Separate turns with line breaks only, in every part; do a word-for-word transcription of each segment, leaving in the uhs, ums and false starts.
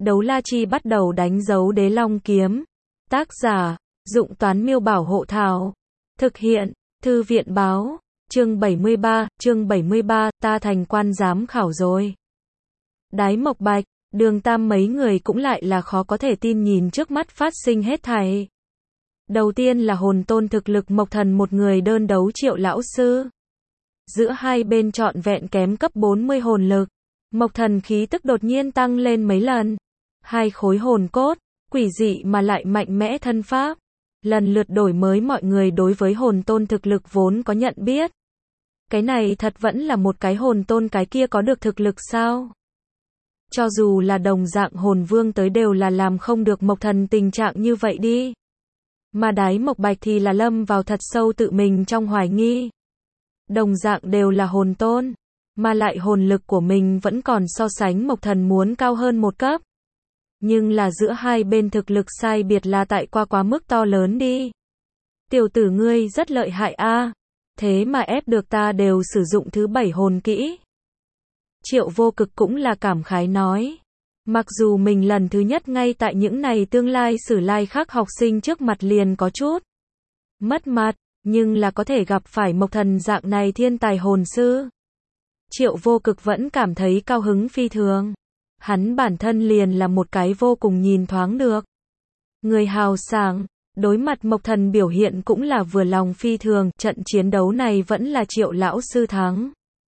Đấu la chi bắt đầu đánh dấu đế long kiếm. Tác giả, Dụng Toán Miêu Bảo Hộ Thảo. Thực hiện, Thư viện Báo. Chương bảy mươi ba, chương bảy mươi ba, ta thành quan giám khảo rồi. Đái Mộc Bạch, Đường Tam mấy người cũng lại là khó có thể tin nhìn trước mắt phát sinh hết thảy. Đầu tiên là hồn tôn thực lực Mộc Thần một người đơn đấu Triệu lão sư. Giữa hai bên trọn vẹn kém cấp bốn mươi hồn lực. Mộc Thần khí tức đột nhiên tăng lên mấy lần. Hai khối hồn cốt, quỷ dị mà lại mạnh mẽ thân pháp. Lần lượt đổi mới mọi người đối với hồn tôn thực lực vốn có nhận biết. Cái này thật vẫn là một cái hồn tôn, cái kia có được thực lực sao? Cho dù là đồng dạng hồn vương tới đều là làm không được Mộc Thần tình trạng như vậy đi. Mà Đái Mộc Bạch thì là lâm vào thật sâu tự mình trong hoài nghi. Đồng dạng đều là hồn tôn, mà lại hồn lực của mình vẫn còn so sánh Mộc Thần muốn cao hơn một cấp. Nhưng là giữa hai bên thực lực sai biệt là tại qua quá mức to lớn đi. Tiểu tử ngươi rất lợi hại a, thế mà ép được ta đều sử dụng thứ bảy hồn kỹ. Triệu Vô Cực cũng là cảm khái nói. Mặc dù mình lần thứ nhất ngay tại những này tương lai sử lai khác học sinh trước mặt liền có chút mất mặt, nhưng là có thể gặp phải Mộc Thần dạng này thiên tài hồn sư. Triệu Vô Cực vẫn cảm thấy cao hứng phi thường. Hắn bản thân liền là một cái vô cùng nhìn thoáng được người hào sảng, đối mặt Mộc Thần biểu hiện cũng là vừa lòng phi thường. Trận chiến đấu này vẫn là Triệu lão sư thắng.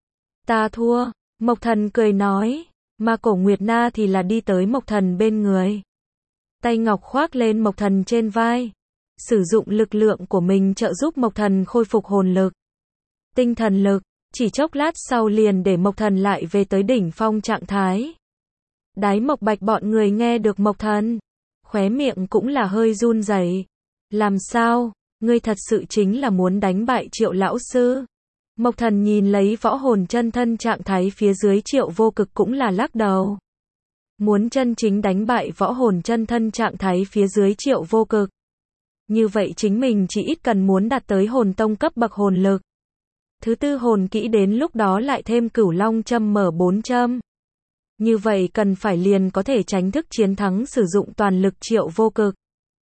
Ta thua, Mộc Thần cười nói, mà Cổ Nguyệt Na thì là đi tới Mộc Thần bên người. Tay ngọc khoác lên Mộc Thần trên vai, sử dụng lực lượng của mình trợ giúp Mộc Thần khôi phục hồn lực, tinh thần lực, chỉ chốc lát sau liền để Mộc Thần lại về tới đỉnh phong trạng thái. Đái Mộc Bạch bọn người nghe được Mộc Thần, khóe miệng cũng là hơi run rẩy. Làm sao, ngươi thật sự chính là muốn đánh bại Triệu lão sư? Mộc Thần nhìn lấy võ hồn chân thân trạng thái phía dưới Triệu Vô Cực cũng là lắc đầu. Muốn chân chính đánh bại võ hồn chân thân trạng thái phía dưới Triệu Vô Cực. Như vậy chính mình chỉ ít cần muốn đạt tới hồn tông cấp bậc hồn lực. Thứ tư hồn kỹ đến lúc đó lại thêm Cửu Long châm mở bốn châm. Như vậy cần phải liền có thể tránh thức chiến thắng sử dụng toàn lực Triệu Vô Cực.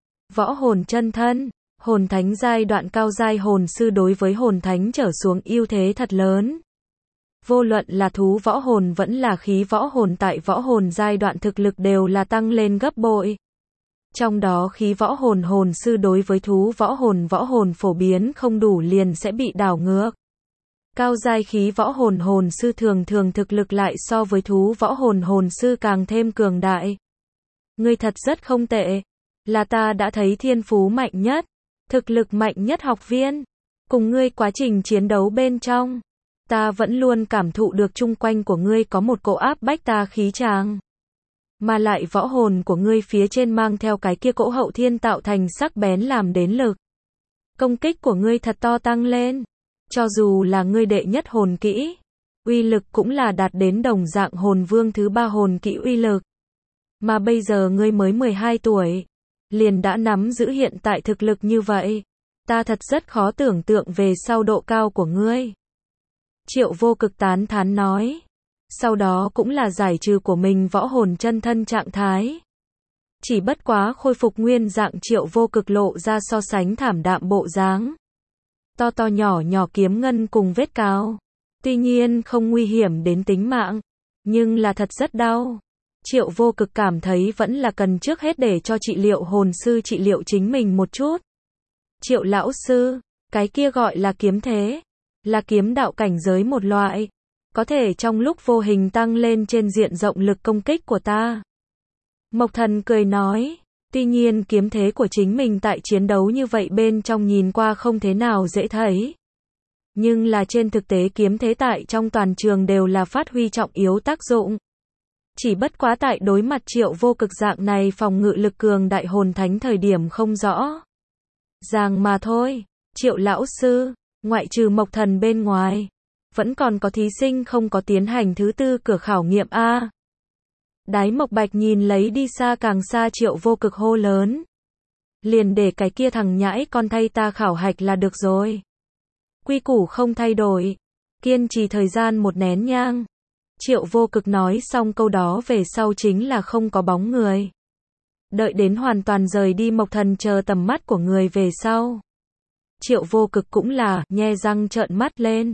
Võ hồn chân thân, hồn thánh giai đoạn cao giai hồn sư đối với hồn thánh trở xuống ưu thế thật lớn. Vô luận là thú võ hồn vẫn là khí võ hồn tại võ hồn giai đoạn thực lực đều là tăng lên gấp bội. Trong đó khí võ hồn hồn sư đối với thú võ hồn võ hồn phổ biến không đủ liền sẽ bị đảo ngược. Cao giai khí võ hồn hồn sư thường thường thực lực lại so với thú võ hồn hồn sư càng thêm cường đại. Ngươi thật rất không tệ, là ta đã thấy thiên phú mạnh nhất, thực lực mạnh nhất học viên. Cùng ngươi quá trình chiến đấu bên trong, ta vẫn luôn cảm thụ được chung quanh của ngươi có một cỗ áp bách ta khí tràng. Mà lại võ hồn của ngươi phía trên mang theo cái kia cỗ hậu thiên tạo thành sắc bén làm đến lực công kích của ngươi thật to tăng lên. Cho dù là ngươi đệ nhất hồn kỹ, uy lực cũng là đạt đến đồng dạng hồn vương thứ ba hồn kỹ uy lực. Mà bây giờ ngươi mới mười hai tuổi, liền đã nắm giữ hiện tại thực lực như vậy. Ta thật rất khó tưởng tượng về sau độ cao của ngươi. Triệu Vô Cực tán thán nói. Sau đó cũng là giải trừ của mình võ hồn chân thân trạng thái. Chỉ bất quá khôi phục nguyên dạng Triệu Vô Cực lộ ra so sánh thảm đạm bộ dáng. To to nhỏ nhỏ kiếm ngân cùng vết cào. Tuy nhiên không nguy hiểm đến tính mạng, nhưng là thật rất đau. Triệu Vô Cực cảm thấy vẫn là cần trước hết để cho trị liệu hồn sư trị liệu chính mình một chút. Triệu lão sư, cái kia gọi là kiếm thế, là kiếm đạo cảnh giới một loại, có thể trong lúc vô hình tăng lên trên diện rộng lực công kích của ta. Mộc Thần cười nói, tuy nhiên kiếm thế của chính mình tại chiến đấu như vậy bên trong nhìn qua không thế nào dễ thấy. Nhưng là trên thực tế kiếm thế tại trong toàn trường đều là phát huy trọng yếu tác dụng. Chỉ bất quá tại đối mặt Triệu Vô Cực dạng này phòng ngự lực cường đại hồn thánh thời điểm không rõ ràng mà thôi. Triệu lão sư, ngoại trừ Mộc Thần bên ngoài, vẫn còn có thí sinh không có tiến hành thứ tư cửa khảo nghiệm a. Đái Mộc Bạch nhìn lấy đi xa càng xa Triệu Vô Cực hô lớn. Liền để cái kia thằng nhãi con thay ta khảo hạch là được rồi. Quy củ không thay đổi, kiên trì thời gian một nén nhang. Triệu Vô Cực nói xong câu đó về sau chính là không có bóng người. Đợi đến hoàn toàn rời đi Mộc Thần chờ tầm mắt của người về sau. Triệu Vô Cực cũng là, nhe răng trợn mắt lên.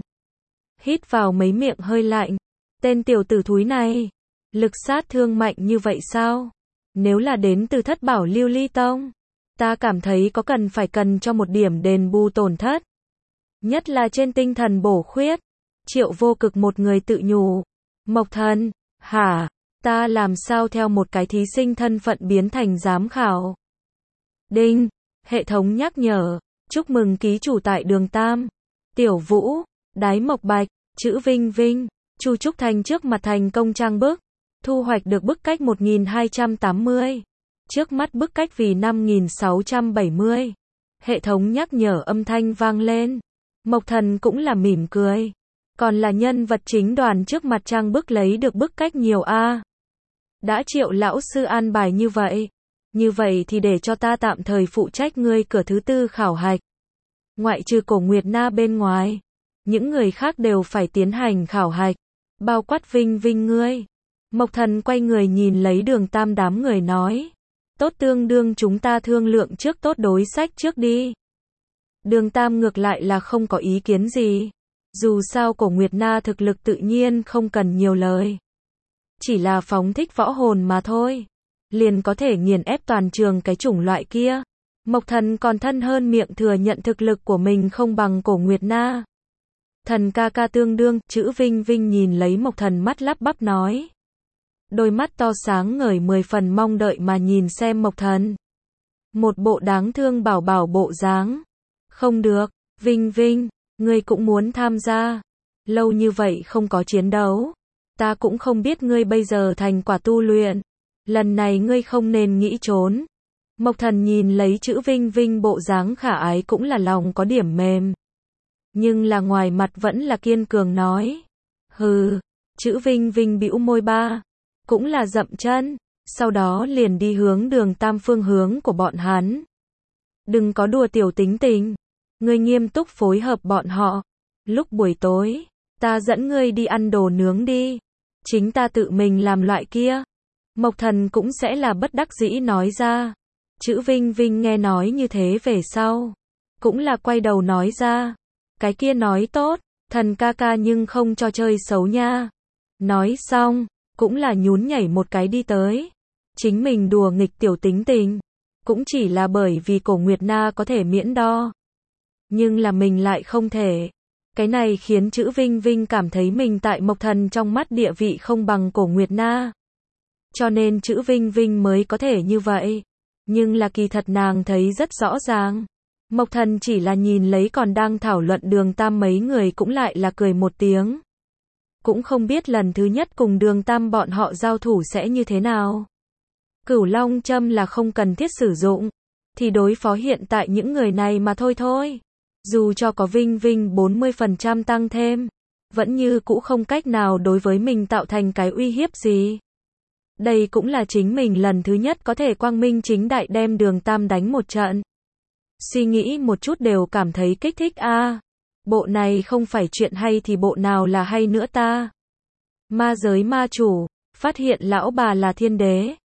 Hít vào mấy miệng hơi lạnh. Tên tiểu tử thúi này, lực sát thương mạnh như vậy sao? Nếu là đến từ Thất Bảo Lưu Ly Tông, ta cảm thấy có cần phải cần cho một điểm đền bù tổn thất. Nhất là trên tinh thần bổ khuyết. Triệu Vô Cực một người tự nhủ. Mộc Thần, hả? Ta làm sao theo một cái thí sinh thân phận biến thành giám khảo? Đinh, hệ thống nhắc nhở. Chúc mừng ký chủ tại Đường Tam. Tiểu Vũ, Đái Mộc Bạch, chữ Vinh Vinh, Chu Trúc Thành trước mặt thành công trang bức. Thu hoạch được bức cách một nghìn hai trăm tám mươi. Trước mắt bức cách vì năm nghìn sáu trăm bảy mươi. Hệ thống nhắc nhở âm thanh vang lên. Mộc Thần cũng là mỉm cười. Còn là nhân vật chính đoàn trước mặt trang bức lấy được bức cách nhiều a. Đã Triệu lão sư an bài như vậy. Như vậy thì để cho ta tạm thời phụ trách ngươi cửa thứ tư khảo hạch. Ngoại trừ Cổ Nguyệt Na bên ngoài, những người khác đều phải tiến hành khảo hạch, bao quát Vinh Vinh ngươi. Mộc Thần quay người nhìn lấy Đường Tam đám người nói. Tốt, tương đương chúng ta thương lượng trước, tốt đối sách trước đi. Đường Tam ngược lại là không có ý kiến gì. Dù sao Cổ Nguyệt Na thực lực tự nhiên không cần nhiều lời. Chỉ là phóng thích võ hồn mà thôi. Liền có thể nghiền ép toàn trường cái chủng loại kia. Mộc Thần còn thân hơn miệng thừa nhận thực lực của mình không bằng Cổ Nguyệt Na. Thần ca ca tương đương, chữ Vinh Vinh nhìn lấy Mộc Thần mắt lắp bắp nói. Đôi mắt to sáng ngời mười phần mong đợi mà nhìn xem Mộc Thần. Một bộ đáng thương bảo bảo bộ dáng. Không được, Vinh Vinh, ngươi cũng muốn tham gia. Lâu như vậy không có chiến đấu. Ta cũng không biết ngươi bây giờ thành quả tu luyện. Lần này ngươi không nên nghĩ trốn. Mộc Thần nhìn lấy chữ Vinh Vinh bộ dáng khả ái cũng là lòng có điểm mềm. Nhưng là ngoài mặt vẫn là kiên cường nói. Hừ, chữ Vinh Vinh bĩu môi ba. Cũng là dậm chân. Sau đó liền đi hướng Đường Tam phương hướng của bọn hắn. Đừng có đùa tiểu tính tình. Ngươi nghiêm túc phối hợp bọn họ. Lúc buổi tối, ta dẫn ngươi đi ăn đồ nướng đi. Chính ta tự mình làm loại kia. Mộc Thần cũng sẽ là bất đắc dĩ nói ra. Chữ Vinh Vinh nghe nói như thế về sau. Cũng là quay đầu nói ra. Cái kia nói tốt, Thần ca ca nhưng không cho chơi xấu nha. Nói xong, cũng là nhún nhảy một cái đi tới. Chính mình đùa nghịch tiểu tính tình. Cũng chỉ là bởi vì Cổ Nguyệt Na có thể miễn đo. Nhưng là mình lại không thể. Cái này khiến chữ Vinh Vinh cảm thấy mình tại Mộc Thần trong mắt địa vị không bằng Cổ Nguyệt Na. Cho nên chữ Vinh Vinh mới có thể như vậy. Nhưng là kỳ thật nàng thấy rất rõ ràng. Mộc Thần chỉ là nhìn lấy còn đang thảo luận Đường Tam mấy người cũng lại là cười một tiếng. Cũng không biết lần thứ nhất cùng Đường Tam bọn họ giao thủ sẽ như thế nào. Cửu Long châm là không cần thiết sử dụng. Thì đối phó hiện tại những người này mà thôi thôi. Dù cho có Vinh Vinh bốn mươi phần trăm tăng thêm. Vẫn như cũ không cách nào đối với mình tạo thành cái uy hiếp gì. Đây cũng là chính mình lần thứ nhất có thể quang minh chính đại đem Đường Tam đánh một trận. Suy nghĩ một chút đều cảm thấy kích thích a. À, bộ này không phải chuyện hay thì bộ nào là hay nữa ta. Ma giới ma chủ, phát hiện lão bà là thiên đế.